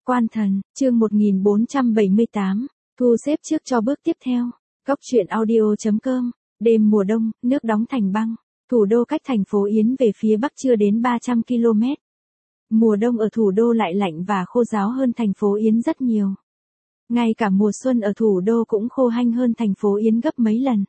Quan thần, chương 1478, thu xếp trước cho bước tiếp theo. Góc truyện audio.com, đêm mùa đông, nước đóng thành băng. Thủ đô cách thành phố Yến về phía bắc chưa đến 300 km. Mùa đông ở thủ đô lại lạnh và khô ráo hơn thành phố Yến rất nhiều. Ngay cả mùa xuân ở thủ đô cũng khô hanh hơn thành phố Yến gấp mấy lần.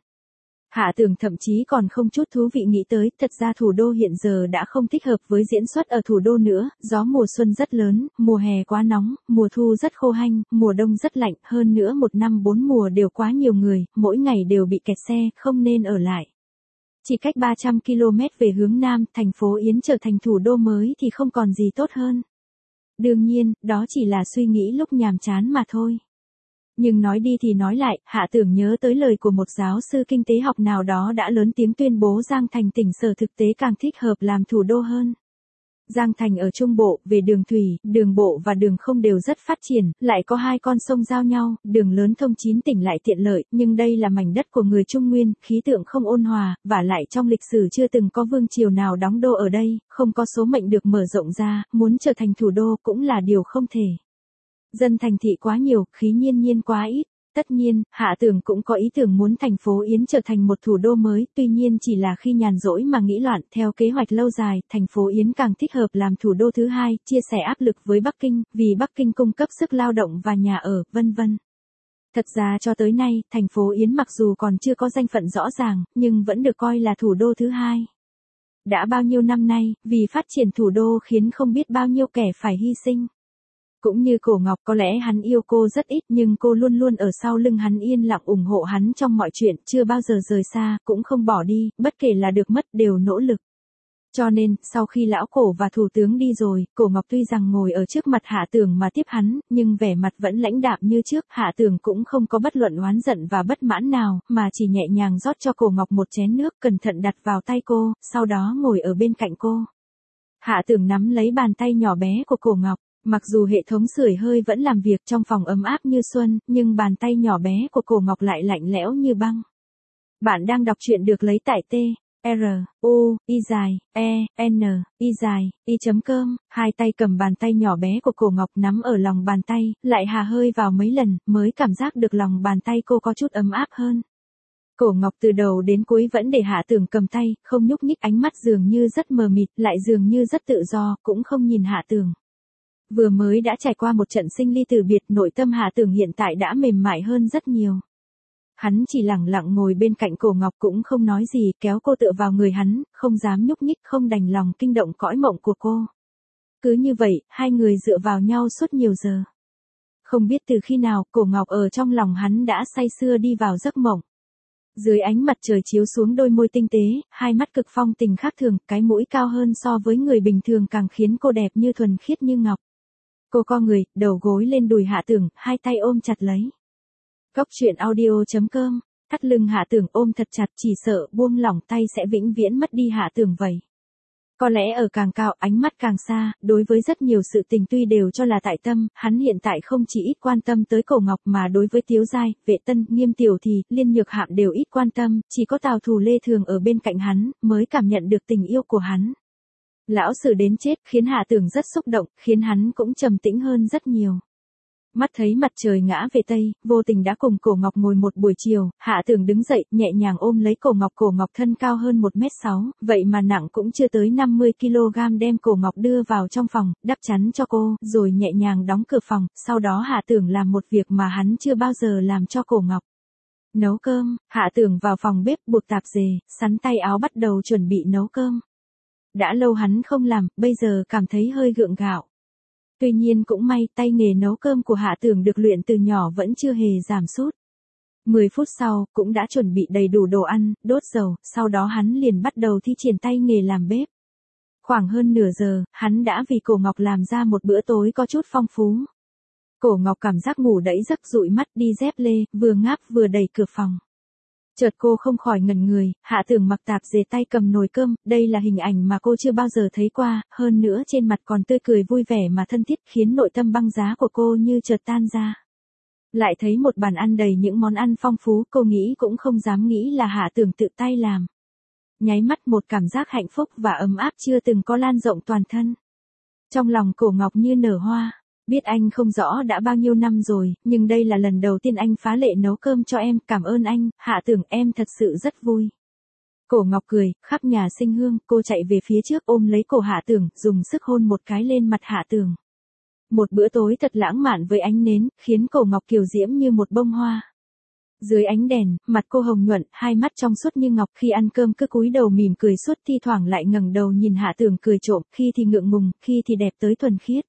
Hạ Tường thậm chí còn không chút thú vị nghĩ tới, thật ra thủ đô hiện giờ đã không thích hợp với diễn xuất ở thủ đô nữa, gió mùa xuân rất lớn, mùa hè quá nóng, mùa thu rất khô hanh, mùa đông rất lạnh, hơn nữa một năm bốn mùa đều quá nhiều người, mỗi ngày đều bị kẹt xe, không nên ở lại. Chỉ cách 300 km về hướng Nam, thành phố Yến trở thành thủ đô mới thì không còn gì tốt hơn. Đương nhiên, đó chỉ là suy nghĩ lúc nhàm chán mà thôi. Nhưng nói đi thì nói lại, Hạ Tường nhớ tới lời của một giáo sư kinh tế học nào đó đã lớn tiếng tuyên bố Giang Thành tỉnh sở thực tế càng thích hợp làm thủ đô hơn. Giang Thành ở Trung Bộ, về đường thủy, đường bộ và đường không đều rất phát triển, lại có hai con sông giao nhau, đường lớn thông 9 tỉnh lại tiện lợi, nhưng đây là mảnh đất của người Trung Nguyên, khí tượng không ôn hòa, và lại trong lịch sử chưa từng có vương triều nào đóng đô ở đây, không có số mệnh được mở rộng ra, muốn trở thành thủ đô cũng là điều không thể. Dân thành thị quá nhiều, khí nhiên nhiên quá ít. Tất nhiên, Hạ Tường cũng có ý tưởng muốn thành phố Yến trở thành một thủ đô mới, tuy nhiên chỉ là khi nhàn rỗi mà nghĩ loạn. Theo kế hoạch lâu dài, thành phố Yến càng thích hợp làm thủ đô thứ hai, chia sẻ áp lực với Bắc Kinh, vì Bắc Kinh cung cấp sức lao động và nhà ở, vân vân. Thật ra cho tới nay, thành phố Yến mặc dù còn chưa có danh phận rõ ràng, nhưng vẫn được coi là thủ đô thứ hai. Đã bao nhiêu năm nay, vì phát triển thủ đô khiến không biết bao nhiêu kẻ phải hy sinh. Cũng như Cổ Ngọc, có lẽ hắn yêu cô rất ít nhưng cô luôn luôn ở sau lưng hắn yên lặng ủng hộ hắn trong mọi chuyện, chưa bao giờ rời xa, cũng không bỏ đi, bất kể là được mất đều nỗ lực. Cho nên, sau khi lão Cổ và thủ tướng đi rồi, Cổ Ngọc tuy rằng ngồi ở trước mặt Hạ Tường mà tiếp hắn, nhưng vẻ mặt vẫn lãnh đạm như trước, Hạ Tường cũng không có bất luận oán giận và bất mãn nào, mà chỉ nhẹ nhàng rót cho Cổ Ngọc một chén nước, cẩn thận đặt vào tay cô, sau đó ngồi ở bên cạnh cô. Hạ Tường nắm lấy bàn tay nhỏ bé của Cổ Ngọc. Mặc dù hệ thống sưởi hơi vẫn làm việc trong phòng ấm áp như xuân, nhưng bàn tay nhỏ bé của Cổ Ngọc lại lạnh lẽo như băng. Bạn đang đọc truyện được lấy tại truy.com, hai tay cầm bàn tay nhỏ bé của Cổ Ngọc nắm ở lòng bàn tay, lại hà hơi vào mấy lần, mới cảm giác được lòng bàn tay cô có chút ấm áp hơn. Cổ Ngọc từ đầu đến cuối vẫn để Hạ Tường cầm tay, không nhúc nhích, ánh mắt dường như rất mờ mịt, lại dường như rất tự do, cũng không nhìn Hạ Tường. Vừa mới đã trải qua một trận sinh ly từ biệt, nội tâm Hạ Tường hiện tại đã mềm mại hơn rất nhiều. Hắn chỉ lặng lặng ngồi bên cạnh Cổ Ngọc cũng không nói gì, kéo cô tựa vào người hắn, không dám nhúc nhích, không đành lòng kinh động cõi mộng của cô. Cứ như vậy, hai người dựa vào nhau suốt nhiều giờ. Không biết từ khi nào, Cổ Ngọc ở trong lòng hắn đã say sưa đi vào giấc mộng. Dưới ánh mặt trời chiếu xuống đôi môi tinh tế, hai mắt cực phong tình khác thường, cái mũi cao hơn so với người bình thường càng khiến cô đẹp như thuần khiết như ngọc. Cô co người, đầu gối lên đùi Hạ Tường, hai tay ôm chặt lấy. Góc truyện audio.com, thắt lưng Hạ Tường ôm thật chặt, chỉ sợ buông lỏng tay sẽ vĩnh viễn mất đi Hạ Tường vậy. Có lẽ ở càng cao, ánh mắt càng xa, đối với rất nhiều sự tình tuy đều cho là tại tâm, hắn hiện tại không chỉ ít quan tâm tới Cổ Ngọc mà đối với Tiếu Giai, Vệ Tân, Nghiêm Tiểu Thì, Liên Nhược Hạm đều ít quan tâm, chỉ có Tào Thù Lê Thường ở bên cạnh hắn, mới cảm nhận được tình yêu của hắn. Lão Sử đến chết khiến Hạ Tường rất xúc động, khiến hắn cũng trầm tĩnh hơn rất nhiều. Mắt thấy mặt trời ngã về Tây, vô tình đã cùng Cổ Ngọc ngồi một buổi chiều, Hạ Tường đứng dậy, nhẹ nhàng ôm lấy Cổ Ngọc thân cao hơn 1m6, vậy mà nặng cũng chưa tới 50 kg, đem Cổ Ngọc đưa vào trong phòng, đắp chắn cho cô, rồi nhẹ nhàng đóng cửa phòng, sau đó Hạ Tường làm một việc mà hắn chưa bao giờ làm cho Cổ Ngọc. Nấu cơm. Hạ Tường vào phòng bếp, buộc tạp dề, sắn tay áo bắt đầu chuẩn bị nấu cơm. Đã lâu hắn không làm, bây giờ cảm thấy hơi gượng gạo. Tuy nhiên cũng may, tay nghề nấu cơm của Hạ Tường được luyện từ nhỏ vẫn chưa hề giảm sút. 10 phút sau, cũng đã chuẩn bị đầy đủ đồ ăn, đốt dầu, sau đó hắn liền bắt đầu thi triển tay nghề làm bếp. Khoảng hơn nửa giờ, hắn đã vì Cổ Ngọc làm ra một bữa tối có chút phong phú. Cổ Ngọc cảm giác ngủ đẫy giấc, dụi mắt đi dép lê, vừa ngáp vừa đẩy cửa phòng. Chợt cô không khỏi ngẩn người, Hạ Tường mặc tạp dề tay cầm nồi cơm, đây là hình ảnh mà cô chưa bao giờ thấy qua, hơn nữa trên mặt còn tươi cười vui vẻ mà thân thiết, khiến nội tâm băng giá của cô như chợt tan ra. Lại thấy một bàn ăn đầy những món ăn phong phú, cô nghĩ cũng không dám nghĩ là Hạ Tường tự tay làm. Nháy mắt một cảm giác hạnh phúc và ấm áp chưa từng có lan rộng toàn thân. Trong lòng Cổ Ngọc như nở hoa. Biết anh không rõ đã bao nhiêu năm rồi, nhưng đây là lần đầu tiên anh phá lệ nấu cơm cho em, cảm ơn anh, Hạ Tưởng, em thật sự rất vui. Cổ Ngọc cười, khắp nhà sinh hương, cô chạy về phía trước ôm lấy cổ Hạ Tưởng, dùng sức hôn một cái lên mặt Hạ Tưởng. Một bữa tối thật lãng mạn với ánh nến, khiến Cổ Ngọc kiều diễm như một bông hoa. Dưới ánh đèn, mặt cô hồng nhuận, hai mắt trong suốt như ngọc, khi ăn cơm cứ cúi đầu mỉm cười suốt, thi thoảng lại ngẩng đầu nhìn Hạ Tưởng cười trộm, khi thì ngượng ngùng, khi thì đẹp tới thuần khiết.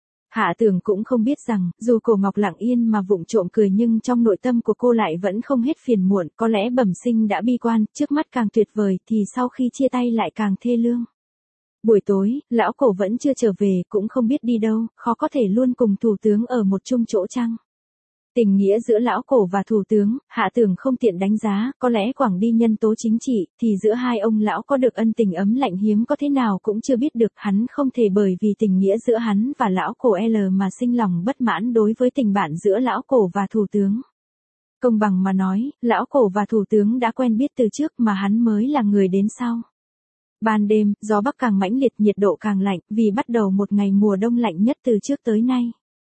Hạ Tưởng cũng không biết rằng, dù Cổ Ngọc lặng yên mà vụng trộm cười nhưng trong nội tâm của cô lại vẫn không hết phiền muộn, có lẽ bẩm sinh đã bi quan, trước mắt càng tuyệt vời thì sau khi chia tay lại càng thê lương. Buổi tối, lão Cổ vẫn chưa trở về, cũng không biết đi đâu, khó có thể luôn cùng thủ tướng ở một chung chỗ chăng. Tình nghĩa giữa lão Cổ và thủ tướng, Hạ Tưởng không tiện đánh giá, có lẽ quảng đi nhân tố chính trị, thì giữa hai ông lão có được ân tình ấm lạnh hiếm có thế nào cũng chưa biết được, hắn không thể bởi vì tình nghĩa giữa hắn và lão Cổ L mà sinh lòng bất mãn đối với tình bạn giữa lão Cổ và thủ tướng. Công bằng mà nói, lão Cổ và thủ tướng đã quen biết từ trước mà hắn mới là người đến sau. Ban đêm, gió bắc càng mãnh liệt, nhiệt độ càng lạnh, vì bắt đầu một ngày mùa đông lạnh nhất từ trước tới nay.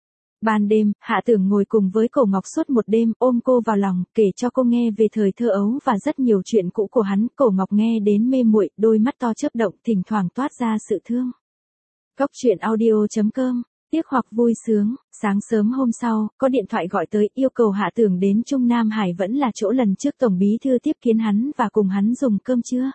Ban đêm, Hạ Tưởng ngồi cùng với Cổ Ngọc suốt một đêm, ôm cô vào lòng, kể cho cô nghe về thời thơ ấu và rất nhiều chuyện cũ của hắn. Cổ Ngọc nghe đến mê muội, đôi mắt to chớp động, thỉnh thoảng toát ra sự thương. Cốc truyện audio.com, tiếc hoặc vui sướng. Sáng sớm hôm sau, có điện thoại gọi tới, yêu cầu Hạ Tưởng đến Trung Nam Hải, vẫn là chỗ lần trước Tổng Bí Thư tiếp kiến hắn và cùng hắn dùng cơm trưa.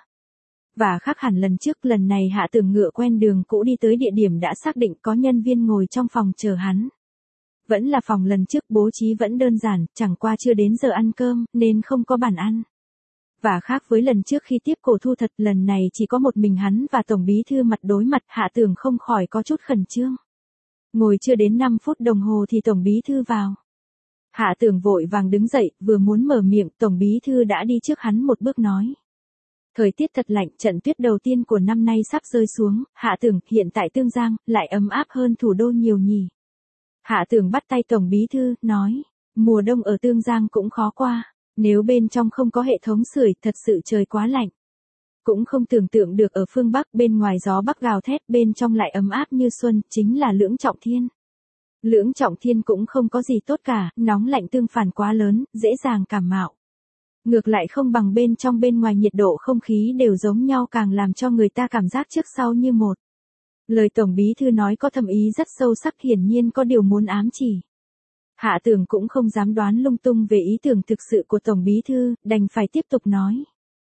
Và khác hẳn lần trước, lần này Hạ Tưởng ngựa quen đường cũ đi tới địa điểm đã xác định, có nhân viên ngồi trong phòng chờ hắn. Vẫn là phòng lần trước, bố trí vẫn đơn giản, chẳng qua chưa đến giờ ăn cơm, nên không có bàn ăn. Và khác với lần trước khi tiếp Cổ Thu Thật, lần này chỉ có một mình hắn và Tổng Bí Thư mặt đối mặt, Hạ Tưởng không khỏi có chút khẩn trương. Ngồi chưa đến 5 phút đồng hồ thì Tổng Bí Thư vào. Hạ Tưởng vội vàng đứng dậy, vừa muốn mở miệng, Tổng Bí Thư đã đi trước hắn một bước nói. Thời tiết thật lạnh, trận tuyết đầu tiên của năm nay sắp rơi xuống, Hạ Tưởng, hiện tại Tương Giang, lại ấm áp hơn thủ đô nhiều nhỉ. Hạ Tưởng bắt tay Tổng Bí Thư, nói, mùa đông ở Tương Giang cũng khó qua, nếu bên trong không có hệ thống sưởi, thật sự trời quá lạnh. Cũng không tưởng tượng được ở phương Bắc, bên ngoài gió Bắc gào thét, bên trong lại ấm áp như xuân, chính là Lưỡng Trọng Thiên. Lưỡng Trọng Thiên cũng không có gì tốt cả, nóng lạnh tương phản quá lớn, dễ dàng cảm mạo. Ngược lại không bằng bên trong bên ngoài nhiệt độ không khí đều giống nhau, càng làm cho người ta cảm giác trước sau như một. Lời Tổng Bí Thư nói có thâm ý rất sâu sắc, hiển nhiên có điều muốn ám chỉ. Hạ Tưởng cũng không dám đoán lung tung về ý tưởng thực sự của Tổng Bí Thư, đành phải tiếp tục nói.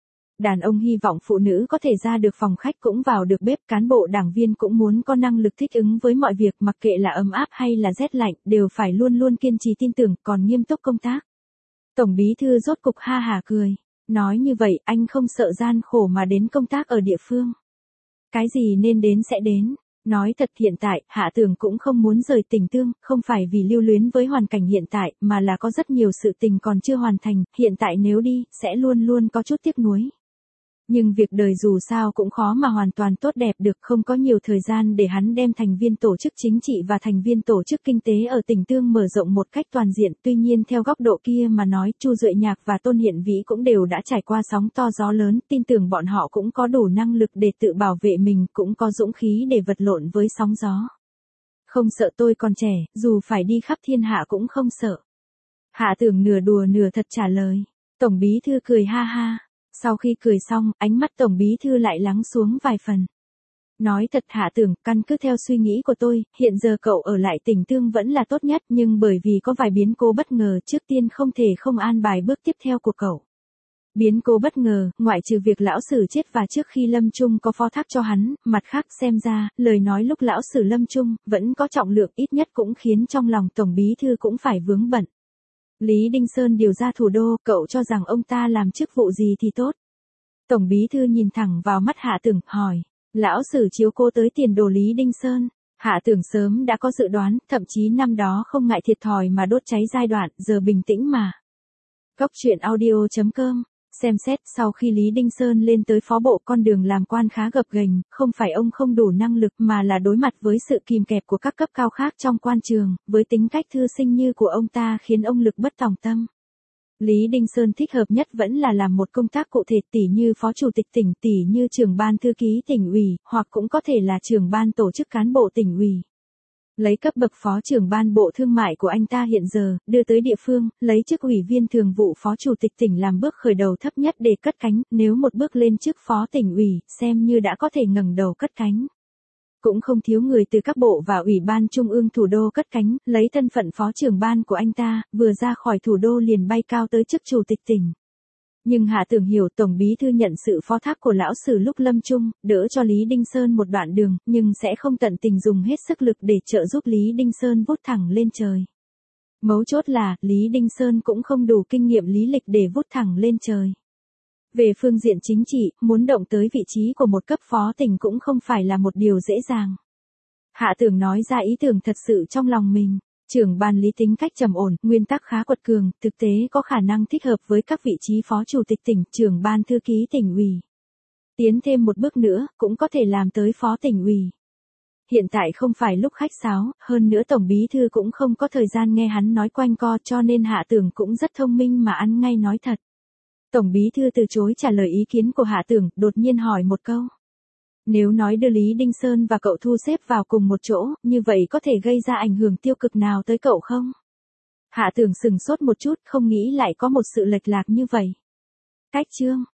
Đàn ông hy vọng phụ nữ có thể ra được phòng khách cũng vào được bếp, cán bộ đảng viên cũng muốn có năng lực thích ứng với mọi việc, mặc kệ là ấm áp hay là rét lạnh, đều phải luôn luôn kiên trì tin tưởng, còn nghiêm túc công tác. Tổng Bí Thư rốt cục ha hả cười, nói như vậy anh không sợ gian khổ mà đến công tác ở địa phương. Cái gì nên đến sẽ đến. Nói thật, hiện tại, Hạ Tưởng cũng không muốn rời tỉnh Tương, không phải vì lưu luyến với hoàn cảnh hiện tại, mà là có rất nhiều sự tình còn chưa hoàn thành, hiện tại nếu đi, sẽ luôn luôn có chút tiếc nuối. Nhưng việc đời dù sao cũng khó mà hoàn toàn tốt đẹp được, không có nhiều thời gian để hắn đem thành viên tổ chức chính trị và thành viên tổ chức kinh tế ở tỉnh Tương mở rộng một cách toàn diện. Tuy nhiên theo góc độ kia mà nói, Chu Duệ Nhạc và Tôn Hiển Vĩ cũng đều đã trải qua sóng to gió lớn, tin tưởng bọn họ cũng có đủ năng lực để tự bảo vệ mình, cũng có dũng khí để vật lộn với sóng gió. Không sợ, tôi còn trẻ, dù phải đi khắp thiên hạ cũng không sợ. Hạ Tưởng nửa đùa nửa thật trả lời. Tổng Bí Thư cười ha ha. Sau khi cười xong, ánh mắt Tổng Bí Thư lại lắng xuống vài phần. Nói thật Hạ Tưởng, căn cứ theo suy nghĩ của tôi, hiện giờ cậu ở lại tỉnh Tương vẫn là tốt nhất, nhưng bởi vì có vài biến cố bất ngờ, trước tiên không thể không an bài bước tiếp theo của cậu. Biến cố bất ngờ, ngoại trừ việc lão Sử chết và trước khi lâm chung có phó thác cho hắn, mặt khác xem ra, lời nói lúc lão Sử lâm chung, vẫn có trọng lượng, ít nhất cũng khiến trong lòng Tổng Bí Thư cũng phải vướng bận. Lý Đinh Sơn điều ra thủ đô, cậu cho rằng ông ta làm chức vụ gì thì tốt? Tổng Bí Thư nhìn thẳng vào mắt Hạ Tưởng, hỏi. Lão Sử chiếu cố tới tiền đồ Lý Đinh Sơn. Hạ Tưởng sớm đã có dự đoán, thậm chí năm đó không ngại thiệt thòi mà đốt cháy giai đoạn, giờ bình tĩnh mà. Cốc truyện audio.com. Xem xét, sau khi Lý Đinh Sơn lên tới phó bộ, con đường làm quan khá gập ghềnh, không phải ông không đủ năng lực mà là đối mặt với sự kìm kẹp của các cấp cao khác trong quan trường, với tính cách thư sinh như của ông ta khiến ông lực bất tòng tâm. Lý Đinh Sơn thích hợp nhất vẫn là làm một công tác cụ thể, tỉ như phó chủ tịch tỉnh, tỉ như trưởng ban thư ký tỉnh ủy, hoặc cũng có thể là trưởng ban tổ chức cán bộ tỉnh ủy. Lấy cấp bậc phó trưởng ban bộ thương mại của anh ta hiện giờ, đưa tới địa phương, lấy chức ủy viên thường vụ phó chủ tịch tỉnh làm bước khởi đầu thấp nhất để cất cánh, nếu một bước lên chức phó tỉnh ủy, xem như đã có thể ngẩng đầu cất cánh. Cũng không thiếu người từ các bộ và ủy ban trung ương thủ đô cất cánh, lấy thân phận phó trưởng ban của anh ta, vừa ra khỏi thủ đô liền bay cao tới chức chủ tịch tỉnh. Nhưng Hạ Tưởng hiểu Tổng Bí Thư nhận sự phó thác của lão sử lúc lâm chung, đỡ cho Lý Đinh Sơn một đoạn đường, nhưng sẽ không tận tình dùng hết sức lực để trợ giúp Lý Đinh Sơn vút thẳng lên trời. Mấu chốt là, Lý Đinh Sơn cũng không đủ kinh nghiệm lý lịch để vút thẳng lên trời. Về phương diện chính trị, muốn động tới vị trí của một cấp phó tỉnh cũng không phải là một điều dễ dàng. Hạ Tưởng nói ra ý tưởng thật sự trong lòng mình. Trưởng ban Lý tính cách trầm ổn, nguyên tắc khá quật cường, thực tế có khả năng thích hợp với các vị trí phó chủ tịch tỉnh, trưởng ban thư ký tỉnh ủy. Tiến thêm một bước nữa, cũng có thể làm tới phó tỉnh ủy. Hiện tại không phải lúc khách sáo, hơn nữa Tổng Bí Thư cũng không có thời gian nghe hắn nói quanh co, cho nên Hạ Tưởng cũng rất thông minh mà ăn ngay nói thật. Tổng Bí Thư từ chối trả lời ý kiến của Hạ Tưởng, đột nhiên hỏi một câu. Nếu nói đưa Lý Đinh Sơn và cậu thu xếp vào cùng một chỗ, như vậy có thể gây ra ảnh hưởng tiêu cực nào tới cậu không? Hạ Tưởng sừng sốt một chút, không nghĩ lại có một sự lệch lạc như vậy. Cách chương